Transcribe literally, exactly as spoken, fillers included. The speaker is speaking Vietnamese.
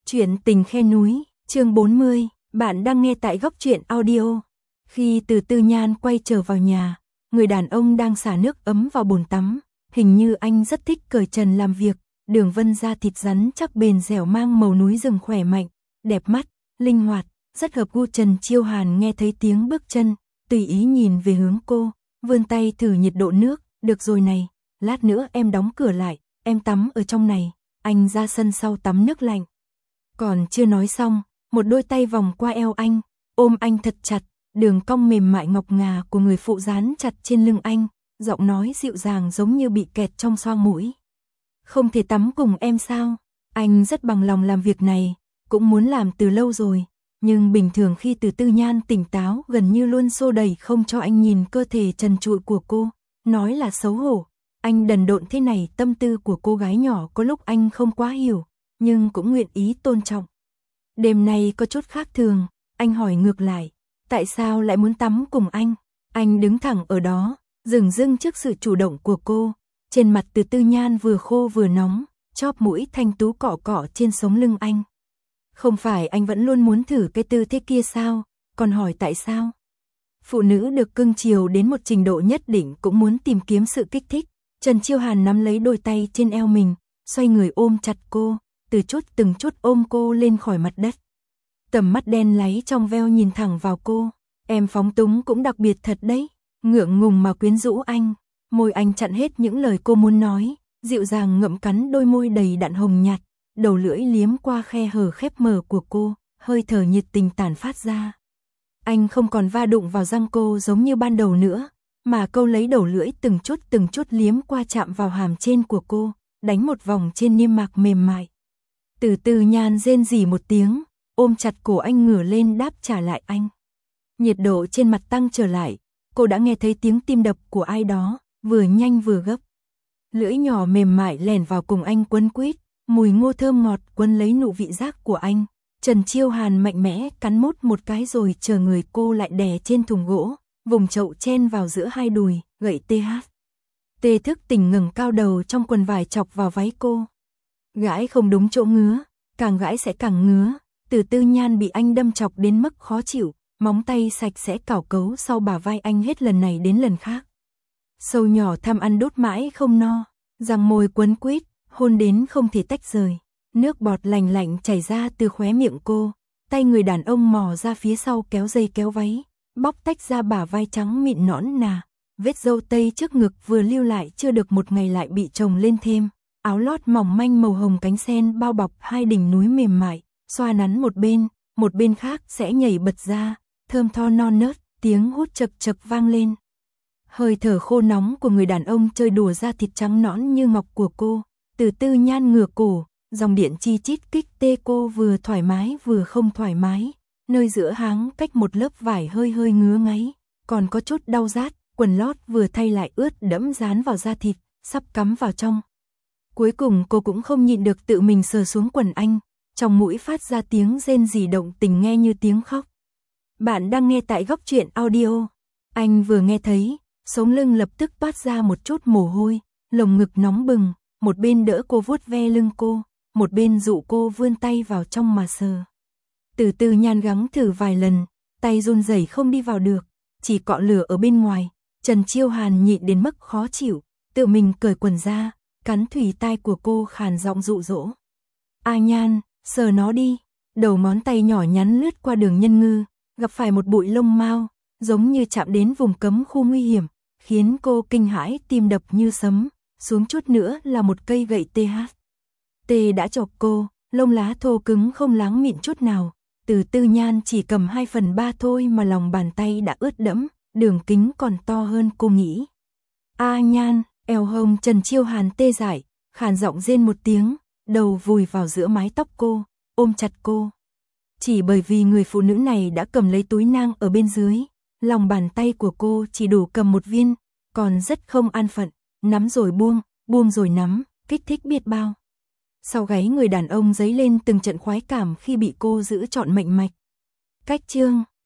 Chuyện tình khe núi, chương bốn mươi, bạn đang nghe tại Góc Truyện Audio. Khi Từ Tư Nhan quay trở vào nhà, người đàn ông đang xả nước ấm vào bồn tắm, hình như anh rất thích cởi trần làm việc, đường vân da thịt rắn chắc bền dẻo mang màu núi rừng khỏe mạnh, đẹp mắt, linh hoạt, rất hợp gu. Trần Chiêu Hàn nghe thấy tiếng bước chân, tùy ý nhìn về hướng cô, vươn tay thử nhiệt độ nước, được rồi này, lát nữa em đóng cửa lại, em tắm ở trong này. Anh ra sân sau tắm nước lạnh. Còn chưa nói xong, một đôi tay vòng qua eo anh, ôm anh thật chặt, đường cong mềm mại ngọc ngà của người phụ dán chặt trên lưng anh, giọng nói dịu dàng giống như bị kẹt trong xoang mũi. Không thể tắm cùng em sao? Anh rất bằng lòng làm việc này, cũng muốn làm từ lâu rồi, nhưng bình thường khi Từ Tư Nhan tỉnh táo gần như luôn xô đẩy không cho anh nhìn cơ thể trần trụi của cô, nói là xấu hổ. Anh đần độn thế này, tâm tư của cô gái nhỏ có lúc anh không quá hiểu, nhưng cũng nguyện ý tôn trọng. Đêm nay có chút khác thường, anh hỏi ngược lại, tại sao lại muốn tắm cùng anh? Anh đứng thẳng ở đó, dửng dưng trước sự chủ động của cô, trên mặt Từ Tư Nhan vừa khô vừa nóng, chóp mũi thanh tú cọ cọ trên sống lưng anh. Không phải anh vẫn luôn muốn thử cái tư thế kia sao, còn hỏi tại sao? Phụ nữ được cưng chiều đến một trình độ nhất định cũng muốn tìm kiếm sự kích thích. Trần Chiêu Hàn nắm lấy đôi tay trên eo mình, xoay người ôm chặt cô, từ chút từng chút ôm cô lên khỏi mặt đất. Tầm mắt đen láy trong veo nhìn thẳng vào cô, em phóng túng cũng đặc biệt thật đấy, ngượng ngùng mà quyến rũ anh. Môi anh chặn hết những lời cô muốn nói, dịu dàng ngậm cắn đôi môi đầy đặn hồng nhạt, đầu lưỡi liếm qua khe hở khép mờ của cô, hơi thở nhiệt tình tản phát ra. Anh không còn va đụng vào răng cô giống như ban đầu nữa, mà câu lấy đầu lưỡi từng chút từng chút liếm qua chạm vào hàm trên của cô, đánh một vòng trên niêm mạc mềm mại. Từ Tư Nhan rên rỉ một tiếng, ôm chặt cổ anh ngửa lên đáp trả lại anh. Nhiệt độ trên mặt tăng trở lại, cô đã nghe thấy tiếng tim đập của ai đó, vừa nhanh vừa gấp. Lưỡi nhỏ mềm mại lèn vào cùng anh quấn quýt, mùi ngô thơm ngọt quấn lấy nụ vị giác của anh. Trần Chiêu Hàn mạnh mẽ cắn mút một cái rồi chờ người cô lại đè trên thùng gỗ, vùng chậu chen vào giữa hai đùi, gậy tê hát. Tê thức tỉnh ngẩng cao đầu trong quần vải chọc vào váy cô. Gãi không đúng chỗ ngứa, càng gãi sẽ càng ngứa. Từ Tư Nhan bị anh đâm chọc đến mức khó chịu, móng tay sạch sẽ cào cấu sau bả vai anh hết lần này đến lần khác. Sâu nhỏ tham ăn đốt mãi không no, răng môi quấn quýt, hôn đến không thể tách rời. Nước bọt lành lạnh chảy ra từ khóe miệng cô, tay người đàn ông mò ra phía sau kéo dây kéo váy, bóc tách ra bả vai trắng mịn nõn nà, vết râu tây trước ngực vừa lưu lại chưa được một ngày lại bị chồng lên thêm, áo lót mỏng manh màu hồng cánh sen bao bọc hai đỉnh núi mềm mại, xoa nắn một bên, một bên khác sẽ nhảy bật ra, thơm tho non nớt, tiếng hút chật chật vang lên. Hơi thở khô nóng của người đàn ông chơi đùa da thịt trắng nõn như ngọc của cô, Từ Tư Nhan ngửa cổ, dòng điện chi chít kích tê cô vừa thoải mái vừa không thoải mái, nơi giữa háng cách một lớp vải hơi hơi ngứa ngáy, còn có chút đau rát, quần lót vừa thay lại ướt đẫm dán vào da thịt, sắp cắm vào trong. Cuối cùng cô cũng không nhịn được tự mình sờ xuống quần anh, trong mũi phát ra tiếng rên rỉ động tình nghe như tiếng khóc. Bạn đang nghe tại Góc Truyện Audio. Anh vừa nghe thấy, sống lưng lập tức toát ra một chút mồ hôi, lồng ngực nóng bừng, một bên đỡ cô vuốt ve lưng cô, một bên dụ cô vươn tay vào trong mà sờ. Từ Từ Nhan gắng thử vài lần, tay run rẩy không đi vào được, chỉ cọ lửa ở bên ngoài. Trần Chiêu Hàn nhịn đến mức khó chịu, tự mình cởi quần ra, cắn thủy tai của cô khàn giọng dụ dỗ. A Nhan, sờ nó đi. Đầu ngón tay nhỏ nhắn lướt qua đường nhân ngư, gặp phải một bụi lông mao, giống như chạm đến vùng cấm khu nguy hiểm, khiến cô kinh hãi tim đập như sấm, xuống chút nữa là một cây gậy tê hát. Tê đã chọc cô, lông lá thô cứng không láng mịn chút nào, Từ Tư Nhan chỉ cầm hai phần ba thôi mà lòng bàn tay đã ướt đẫm, đường kính còn to hơn cô nghĩ. A Nhan, eo hông Trần Chiêu Hàn tê dại, khàn giọng rên một tiếng, đầu vùi vào giữa mái tóc cô, ôm chặt cô. Chỉ bởi vì người phụ nữ này đã cầm lấy túi nang ở bên dưới, lòng bàn tay của cô chỉ đủ cầm một viên, còn rất không an phận, nắm rồi buông, buông rồi nắm, kích thích biết bao. Sau gáy người đàn ông dấy lên từng trận khoái cảm khi bị cô giữ trọn mệnh mạch. Cách chương